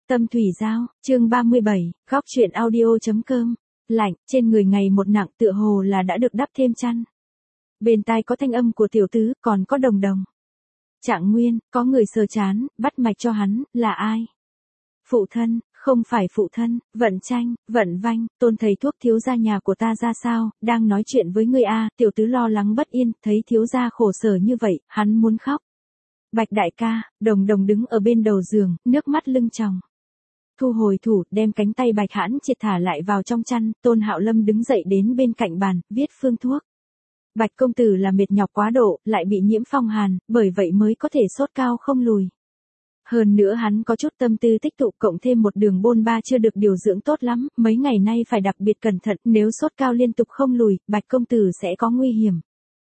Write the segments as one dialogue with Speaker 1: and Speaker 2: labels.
Speaker 1: Tâm Thủy Giao, chương 37, góc truyện audio.com. Lạnh, trên người ngày một nặng tựa hồ là đã được đắp thêm chăn. Bên tai có thanh âm của tiểu tứ, còn có Đồng Đồng. Trạng Nguyên, có người sờ chán, bắt mạch cho hắn, là ai? Phụ thân, không phải phụ thân, Vận Tranh, Vận Vanh, Tôn thầy thuốc thiếu gia nhà của ta ra sao, đang nói chuyện với ngươi a. Tiểu tứ lo lắng bất yên, thấy thiếu gia khổ sở như vậy, hắn muốn khóc. Bạch đại ca, Đồng Đồng đứng ở bên đầu giường, nước mắt lưng tròng. Thu hồi thủ, đem cánh tay Bạch Hãn Triệt thả lại vào trong chăn, Tôn Hạo Lâm đứng dậy đến bên cạnh bàn, viết phương thuốc. Bạch công tử là mệt nhọc quá độ, lại bị nhiễm phong hàn, bởi vậy mới có thể sốt cao không lùi. Hơn nữa hắn có chút tâm tư tích tụ, cộng thêm một đường bôn ba chưa được điều dưỡng tốt lắm, mấy ngày nay phải đặc biệt cẩn thận, nếu sốt cao liên tục không lùi, Bạch công tử sẽ có nguy hiểm.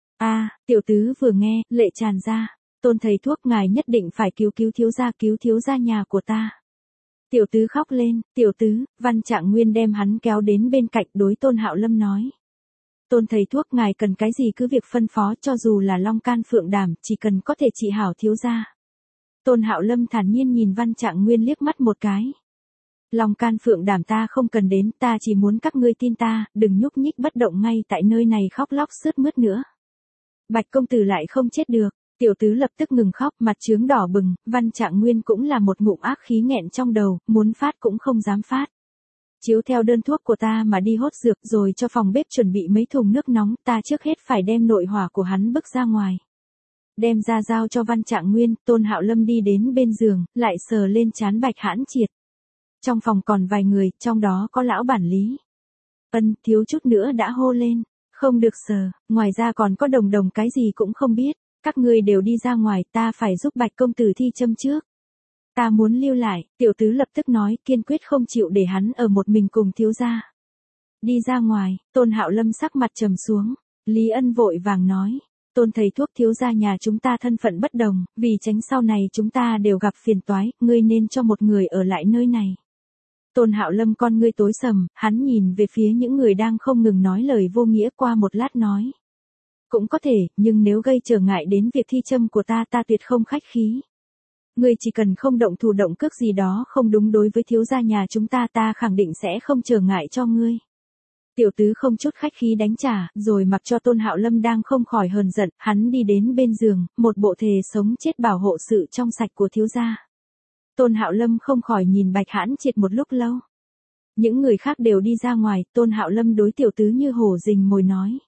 Speaker 1: Tiểu tứ vừa nghe, lệ tràn ra. Tôn thầy thuốc, ngài nhất định phải cứu thiếu gia nhà của ta. Tiểu tứ khóc lên, tiểu tứ, Văn Trạng Nguyên đem hắn kéo đến bên cạnh, đối Tôn Hạo Lâm nói. Tôn thầy thuốc, ngài cần cái gì cứ việc phân phó, cho dù là long can phượng đảm, chỉ cần có thể trị hảo thiếu gia. Tôn Hạo Lâm thản nhiên nhìn Văn Trạng Nguyên liếc mắt một cái. Long can phượng đảm ta không cần đến, ta chỉ muốn các ngươi tin ta, đừng nhúc nhích bất động ngay tại nơi này khóc lóc sướt mướt nữa. Bạch công tử lại không chết được. Tiểu tứ lập tức ngừng khóc, mặt trướng đỏ bừng, Văn Trạng Nguyên cũng là một ngụm ác khí nghẹn trong đầu, muốn phát cũng không dám phát. Chiếu theo đơn thuốc của ta mà đi hốt dược, rồi cho phòng bếp chuẩn bị mấy thùng nước nóng, ta trước hết phải đem nội hỏa của hắn bức ra ngoài. Đem ra giao cho Văn Trạng Nguyên, Tôn Hạo Lâm đi đến bên giường, lại sờ lên trán Bạch Hãn Triệt. Trong phòng còn vài người, trong đó có lão bản Lý. Thiếu chút nữa đã hô lên, không được sờ, ngoài ra còn có Đồng Đồng cái gì cũng không biết. Các ngươi đều đi ra ngoài, ta phải giúp Bạch công tử thi châm trước. Ta muốn lưu lại, tiểu tứ lập tức nói, kiên quyết không chịu để hắn ở một mình cùng thiếu gia. Đi ra ngoài, Tôn Hạo Lâm sắc mặt trầm xuống, Lý Ân vội vàng nói, Tôn thầy thuốc, thiếu gia nhà chúng ta thân phận bất đồng, vì tránh sau này chúng ta đều gặp phiền toái, ngươi nên cho một người ở lại nơi này. Tôn Hạo Lâm con ngươi tối sầm, hắn nhìn về phía những người đang không ngừng nói lời vô nghĩa, qua một lát nói. Cũng có thể, nhưng nếu gây trở ngại đến việc thi châm của ta, ta tuyệt không khách khí. Ngươi chỉ cần không động thủ động cước gì đó không đúng đối với thiếu gia nhà chúng ta, ta khẳng định sẽ không trở ngại cho ngươi. Tiểu tứ không chút khách khí đánh trả, rồi mặc cho Tôn Hạo Lâm đang không khỏi hờn giận, hắn đi đến bên giường, một bộ thề sống chết bảo hộ sự trong sạch của thiếu gia. Tôn Hạo Lâm không khỏi nhìn Bạch Hãn Triệt một lúc lâu. Những người khác đều đi ra ngoài, Tôn Hạo Lâm đối tiểu tứ như hổ rình mồi nói.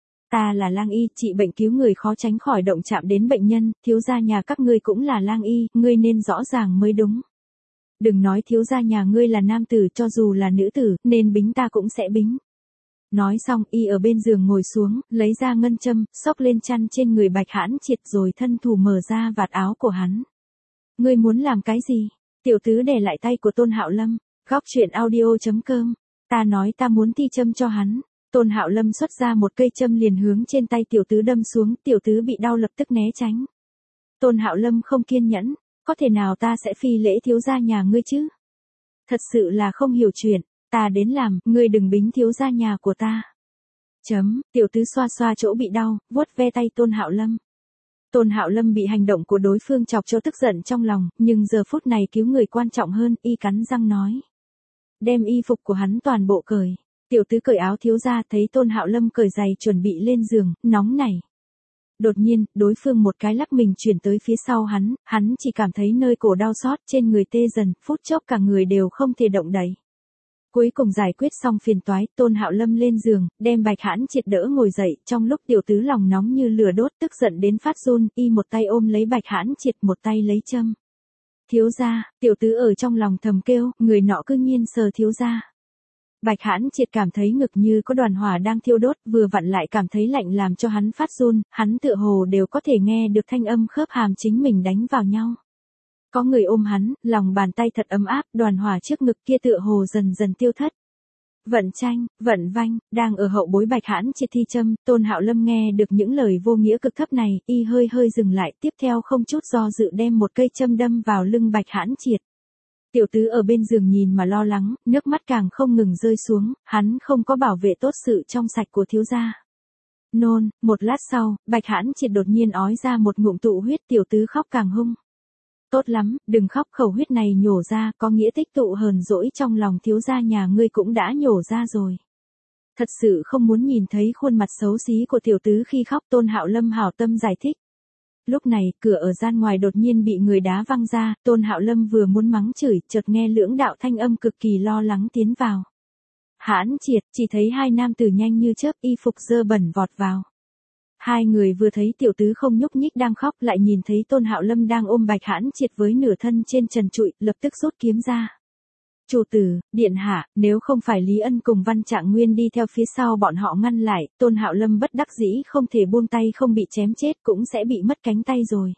Speaker 1: Ta là lang y, trị bệnh cứu người khó tránh khỏi động chạm đến bệnh nhân, thiếu gia nhà các ngươi cũng là lang y, ngươi nên rõ ràng mới đúng. Đừng nói thiếu gia nhà ngươi là nam tử, cho dù là nữ tử, nên bính ta cũng sẽ bính. Nói xong, y ở bên giường ngồi xuống, lấy ra ngân châm, xốc lên chăn trên người Bạch Hãn Triệt rồi thân thủ mở ra vạt áo của hắn. Ngươi muốn làm cái gì? Tiểu tứ đè lại tay của Tôn Hạo Lâm, góc truyện audio.com. Ta nói ta muốn thi châm cho hắn. Tôn Hạo Lâm xuất ra một cây châm liền hướng trên tay tiểu tứ đâm xuống, tiểu tứ bị đau lập tức né tránh. Tôn Hạo Lâm không kiên nhẫn, có thể nào ta sẽ phi lễ thiếu gia nhà ngươi chứ? Thật sự là không hiểu chuyện, ta đến làm, ngươi đừng bính thiếu gia nhà của ta. Tiểu tứ xoa xoa chỗ bị đau, vuốt ve tay Tôn Hạo Lâm. Tôn Hạo Lâm bị hành động của đối phương chọc cho tức giận trong lòng, nhưng giờ phút này cứu người quan trọng hơn, y cắn răng nói. Đem y phục của hắn toàn bộ cởi. Tiểu tứ cởi áo thiếu gia, thấy Tôn Hạo Lâm cởi giày chuẩn bị lên giường, nóng nảy. Đột nhiên, đối phương một cái lắc mình chuyển tới phía sau hắn chỉ cảm thấy nơi cổ đau xót, trên người tê dần, phút chốc cả người đều không thể động đậy. Cuối cùng giải quyết xong phiền toái, Tôn Hạo Lâm lên giường, đem Bạch Hãn Triệt đỡ ngồi dậy, trong lúc tiểu tứ lòng nóng như lửa đốt tức giận đến phát run, y một tay ôm lấy Bạch Hãn Triệt, một tay lấy châm. Thiếu gia, tiểu tứ ở trong lòng thầm kêu, người nọ cư nhiên sờ thiếu gia. Bạch Hãn Triệt cảm thấy ngực như có đoàn hỏa đang thiêu đốt, vừa vặn lại cảm thấy lạnh làm cho hắn phát run, hắn tựa hồ đều có thể nghe được thanh âm khớp hàm chính mình đánh vào nhau. Có người ôm hắn, lòng bàn tay thật ấm áp, đoàn hỏa trước ngực kia tựa hồ dần dần tiêu thất. Vận Tranh, Vận Vanh, đang ở hậu bối Bạch Hãn Triệt thi châm, Tôn Hạo Lâm nghe được những lời vô nghĩa cực thấp này, y hơi dừng lại, tiếp theo không chút do dự đem một cây châm đâm vào lưng Bạch Hãn Triệt. Tiểu tứ ở bên giường nhìn mà lo lắng, nước mắt càng không ngừng rơi xuống, hắn không có bảo vệ tốt sự trong sạch của thiếu gia. Một lát sau, Bạch Hãn Triệt đột nhiên ói ra một ngụm tụ huyết, tiểu tứ khóc càng hung. Tốt lắm, đừng khóc, khẩu huyết này nhổ ra, có nghĩa tích tụ hờn dỗi trong lòng thiếu gia nhà ngươi cũng đã nhổ ra rồi. Thật sự không muốn nhìn thấy khuôn mặt xấu xí của tiểu tứ khi khóc, Tôn Hạo Lâm hảo tâm giải thích. Lúc này, cửa ở gian ngoài đột nhiên bị người đá văng ra, Tôn Hạo Lâm vừa muốn mắng chửi, chợt nghe lưỡng đạo thanh âm cực kỳ lo lắng tiến vào. Hãn Triệt, chỉ thấy hai nam tử nhanh như chớp, y phục dơ bẩn vọt vào. Hai người vừa thấy tiểu tứ không nhúc nhích đang khóc, lại nhìn thấy Tôn Hạo Lâm đang ôm Bạch Hãn Triệt với nửa thân trên trần trụi, lập tức rút kiếm ra. Chủ tử, điện hạ, nếu không phải Lý Ân cùng Văn Trạng Nguyên đi theo phía sau bọn họ ngăn lại, Tôn Hạo Lâm bất đắc dĩ không thể buông tay, không bị chém chết cũng sẽ bị mất cánh tay rồi.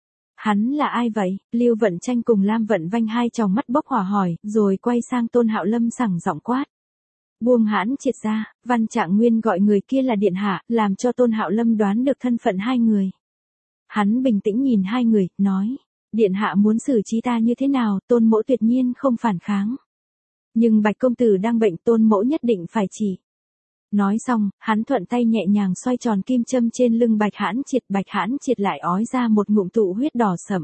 Speaker 1: Hắn là ai vậy? Lưu Vận Tranh cùng Lam Vận Vanh hai tròng mắt bốc hỏa hỏi, rồi quay sang Tôn Hạo Lâm sẳng giọng quát. Buông Hãn Triệt ra. Văn Trạng Nguyên gọi người kia là điện hạ, làm cho Tôn Hạo Lâm đoán được thân phận hai người. Hắn bình tĩnh nhìn hai người, nói, điện hạ muốn xử trí ta như thế nào? Tôn mỗ tuyệt nhiên không phản kháng. Nhưng Bạch công tử đang bệnh, Tôn mỗ nhất định phải trị. Nói xong, hắn thuận tay nhẹ nhàng xoay tròn kim châm trên lưng Bạch Hãn Triệt lại ói ra một ngụm tụ huyết đỏ sậm.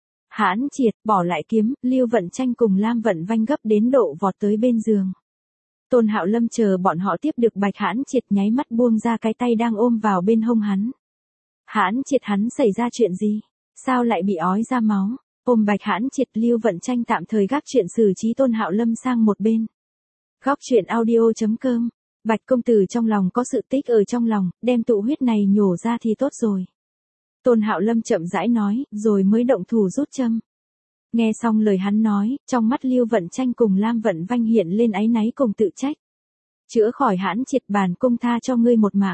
Speaker 1: Hãn Triệt, bỏ lại kiếm, Lưu Vận Tranh cùng Lam Vận Vanh gấp đến độ vọt tới bên giường. Tôn Hạo Lâm chờ bọn họ tiếp được Bạch Hãn Triệt, nháy mắt buông ra cái tay đang ôm vào bên hông hắn. Hãn Triệt, hắn xảy ra chuyện gì? Sao lại bị ói ra máu? Ôm Bạch Hãn Triệt, Lưu Vận Tranh tạm thời gác chuyện xử trí Tôn Hạo Lâm sang một bên. Góc truyện audio.com. Bạch công tử trong lòng có sự tích ở trong lòng, đem tụ huyết này nhổ ra thì tốt rồi. Tôn Hạo Lâm chậm rãi nói, rồi mới động thủ rút châm. Nghe xong lời hắn nói, trong mắt Lưu Vận Tranh cùng Lam Vận Vanh hiện lên áy náy cùng tự trách. Chữa khỏi Hãn Triệt, bản cung tha cho ngươi một mạng.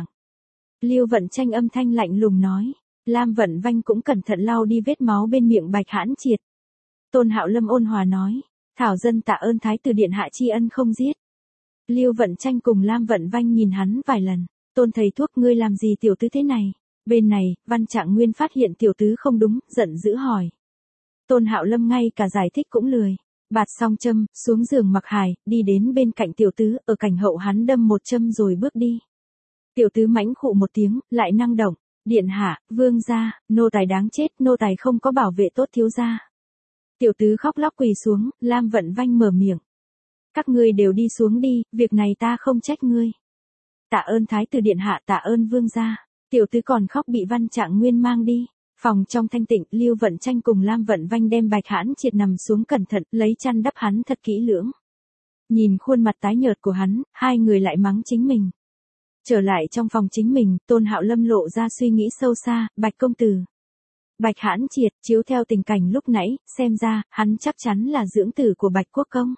Speaker 1: Lưu Vận Tranh âm thanh lạnh lùng nói. Lam Vận Vanh cũng cẩn thận lau đi vết máu bên miệng Bạch Hãn Triệt. Tôn Hạo Lâm ôn hòa nói, thảo dân tạ ơn thái tử điện hạ tri ân không giết. Lưu Vận Tranh cùng Lam Vận Vanh nhìn hắn vài lần. Tôn thầy thuốc, ngươi làm gì tiểu tứ thế này? Bên này, Văn Trạng Nguyên phát hiện tiểu tứ không đúng, giận dữ hỏi. Tôn Hạo Lâm ngay cả giải thích cũng lười. Bạt xong châm, xuống giường mặc hài, đi đến bên cạnh tiểu tứ, ở cạnh hậu hắn đâm một châm rồi bước đi. Tiểu tứ mãnh khụ một tiếng, lại năng động. Điện hạ, vương gia, nô tài đáng chết, nô tài không có bảo vệ tốt thiếu gia. Tiểu tứ khóc lóc quỳ xuống, Lam Vận Vanh mở miệng. Các ngươi đều đi xuống đi, việc này ta không trách ngươi. Tạ ơn thái tử điện hạ, tạ ơn vương gia. Tiểu tứ còn khóc bị Văn Trạng Nguyên mang đi. Phòng trong thanh tịnh, Lưu Vận Tranh cùng Lam Vận Vanh đem Bạch Hãn Triệt nằm xuống cẩn thận, lấy chăn đắp hắn thật kỹ lưỡng. Nhìn khuôn mặt tái nhợt của hắn, hai người lại mắng chính mình. Trở lại trong phòng chính mình, Tôn Hạo Lâm lộ ra suy nghĩ sâu xa, Bạch công tử. Bạch Hãn Triệt, chiếu theo tình cảnh lúc nãy, xem ra, hắn chắc chắn là dưỡng tử của Bạch Quốc Công.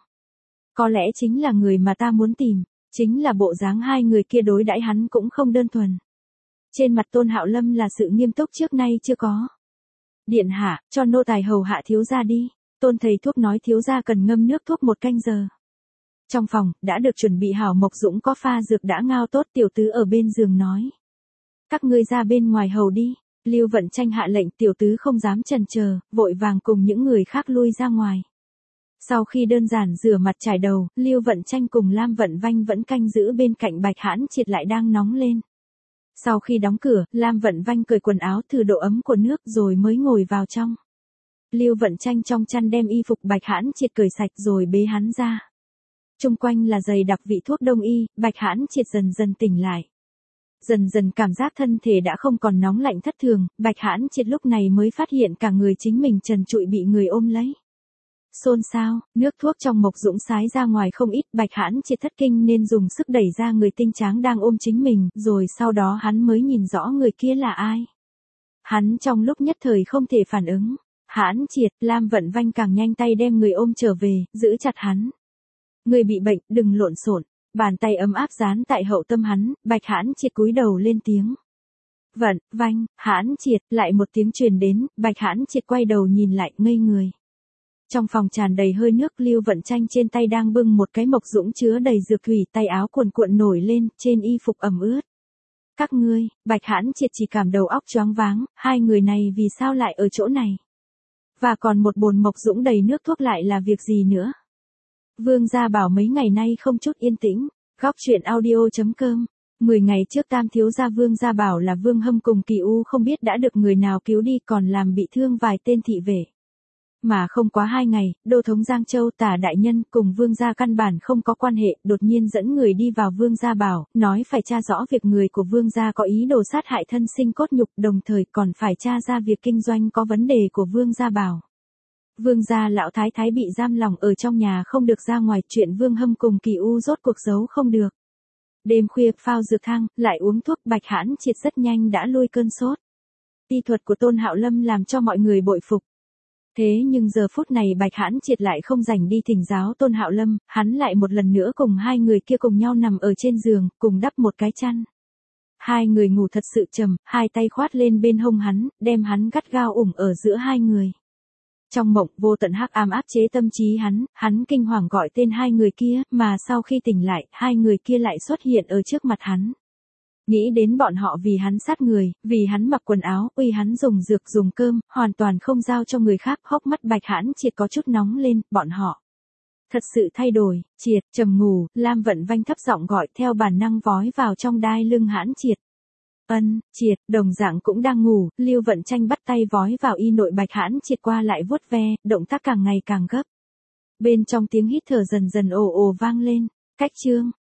Speaker 1: Có lẽ chính là người mà ta muốn tìm, chính là bộ dáng hai người kia đối đãi hắn cũng không đơn thuần. Trên mặt Tôn Hạo Lâm là sự nghiêm túc trước nay chưa có. Điện hạ, cho nô tài hầu hạ thiếu gia đi. Tôn thầy thuốc nói thiếu gia cần ngâm nước thuốc 1 canh giờ. Trong phòng, đã được chuẩn bị hảo, Mộc Dũng có pha dược đã ngao tốt, tiểu tứ ở bên giường nói. Các ngươi ra bên ngoài hầu đi. Lưu Vận Tranh hạ lệnh, tiểu tứ không dám chần chờ, vội vàng cùng những người khác lui ra ngoài. Sau khi đơn giản rửa mặt trải đầu, Lưu Vận Tranh cùng Lam Vận Vanh vẫn canh giữ bên cạnh Bạch Hãn Triệt lại đang nóng lên. Sau khi đóng cửa, Lam Vận Vanh cởi quần áo thử độ ấm của nước rồi mới ngồi vào trong. Lưu Vận Tranh trong chăn đem y phục Bạch Hãn Triệt cởi sạch rồi bế hắn ra. Chung quanh là dày đặc vị thuốc đông y, Bạch Hãn Triệt dần dần tỉnh lại. Dần dần cảm giác thân thể đã không còn nóng lạnh thất thường, Bạch Hãn Triệt lúc này mới phát hiện cả người chính mình trần trụi bị người ôm lấy. Xôn xao, nước thuốc trong Mộc Dũng sái ra ngoài không ít, Bạch Hãn Triệt thất kinh nên dùng sức đẩy ra người tinh tráng đang ôm chính mình, rồi sau đó hắn mới nhìn rõ người kia là ai. Hắn trong lúc nhất thời không thể phản ứng. Hãn Triệt, Lam Vận Vanh càng nhanh tay đem người ôm trở về, giữ chặt hắn. Người bị bệnh, đừng lộn xộn. Bàn tay ấm áp dán tại hậu tâm hắn, Bạch Hãn Triệt cúi đầu lên tiếng. Vận, Vanh, Hãn Triệt, lại một tiếng truyền đến, Bạch Hãn Triệt quay đầu nhìn lại, ngây người. Trong phòng tràn đầy hơi nước, Lưu Vận Tranh trên tay đang bưng một cái Mộc Dũng chứa đầy dược thủy, tay áo cuồn cuộn nổi lên, trên y phục ẩm ướt. Các ngươi, Bạch Hãn Triệt chỉ cảm đầu óc choáng váng, hai người này vì sao lại ở chỗ này? Và còn một bồn Mộc Dũng đầy nước thuốc lại là việc gì nữa? Vương gia bảo mấy ngày nay không chút yên tĩnh. Góc truyện audio.com. 10 ngày trước tam thiếu gia Vương gia bảo là Vương Hâm cùng Kỳ U không biết đã được người nào cứu đi, còn làm bị thương vài tên thị vệ. Mà không quá 2 ngày, đô thống Giang Châu Tả đại nhân cùng vương gia căn bản không có quan hệ, đột nhiên dẫn người đi vào vương gia bảo, nói phải tra rõ việc người của vương gia có ý đồ sát hại thân sinh cốt nhục, đồng thời còn phải tra ra việc kinh doanh có vấn đề của vương gia bảo. Vương gia lão thái thái bị giam lỏng ở trong nhà không được ra ngoài, chuyện Vương Hâm cùng Kỳ U rốt cuộc giấu không được. Đêm khuya phao dược thang, lại uống thuốc, Bạch Hãn Triệt rất nhanh đã lui cơn sốt. Y thuật của Tôn Hạo Lâm làm cho mọi người bội phục. Thế nhưng giờ phút này Bạch Hãn Triệt lại không rảnh đi thỉnh giáo Tôn Hạo Lâm, hắn lại một lần nữa cùng hai người kia cùng nhau nằm ở trên giường, cùng đắp một cái chăn. Hai người ngủ thật sự trầm, hai tay khoát lên bên hông hắn, đem hắn gắt gao ủng ở giữa hai người. Trong mộng, vô tận hắc ám áp chế tâm trí hắn kinh hoàng gọi tên hai người kia, mà sau khi tỉnh lại, hai người kia lại xuất hiện ở trước mặt hắn. Nghĩ đến bọn họ vì hắn sát người, vì hắn mặc quần áo, uy hắn dùng dược dùng cơm, hoàn toàn không giao cho người khác, hốc mắt Bạch Hãn Triệt có chút nóng lên, bọn họ thật sự thay đổi. Triệt, trầm ngủ, Lam Vận Vanh thấp giọng gọi, theo bản năng vói vào trong đai lưng Hãn Triệt. Triệt, đồng dạng cũng đang ngủ, Lưu Vận Tranh bắt tay vói vào y nội Bạch Hãn Triệt qua lại vuốt ve, động tác càng ngày càng gấp. Bên trong tiếng hít thở dần dần ồ ồ vang lên. Cách chương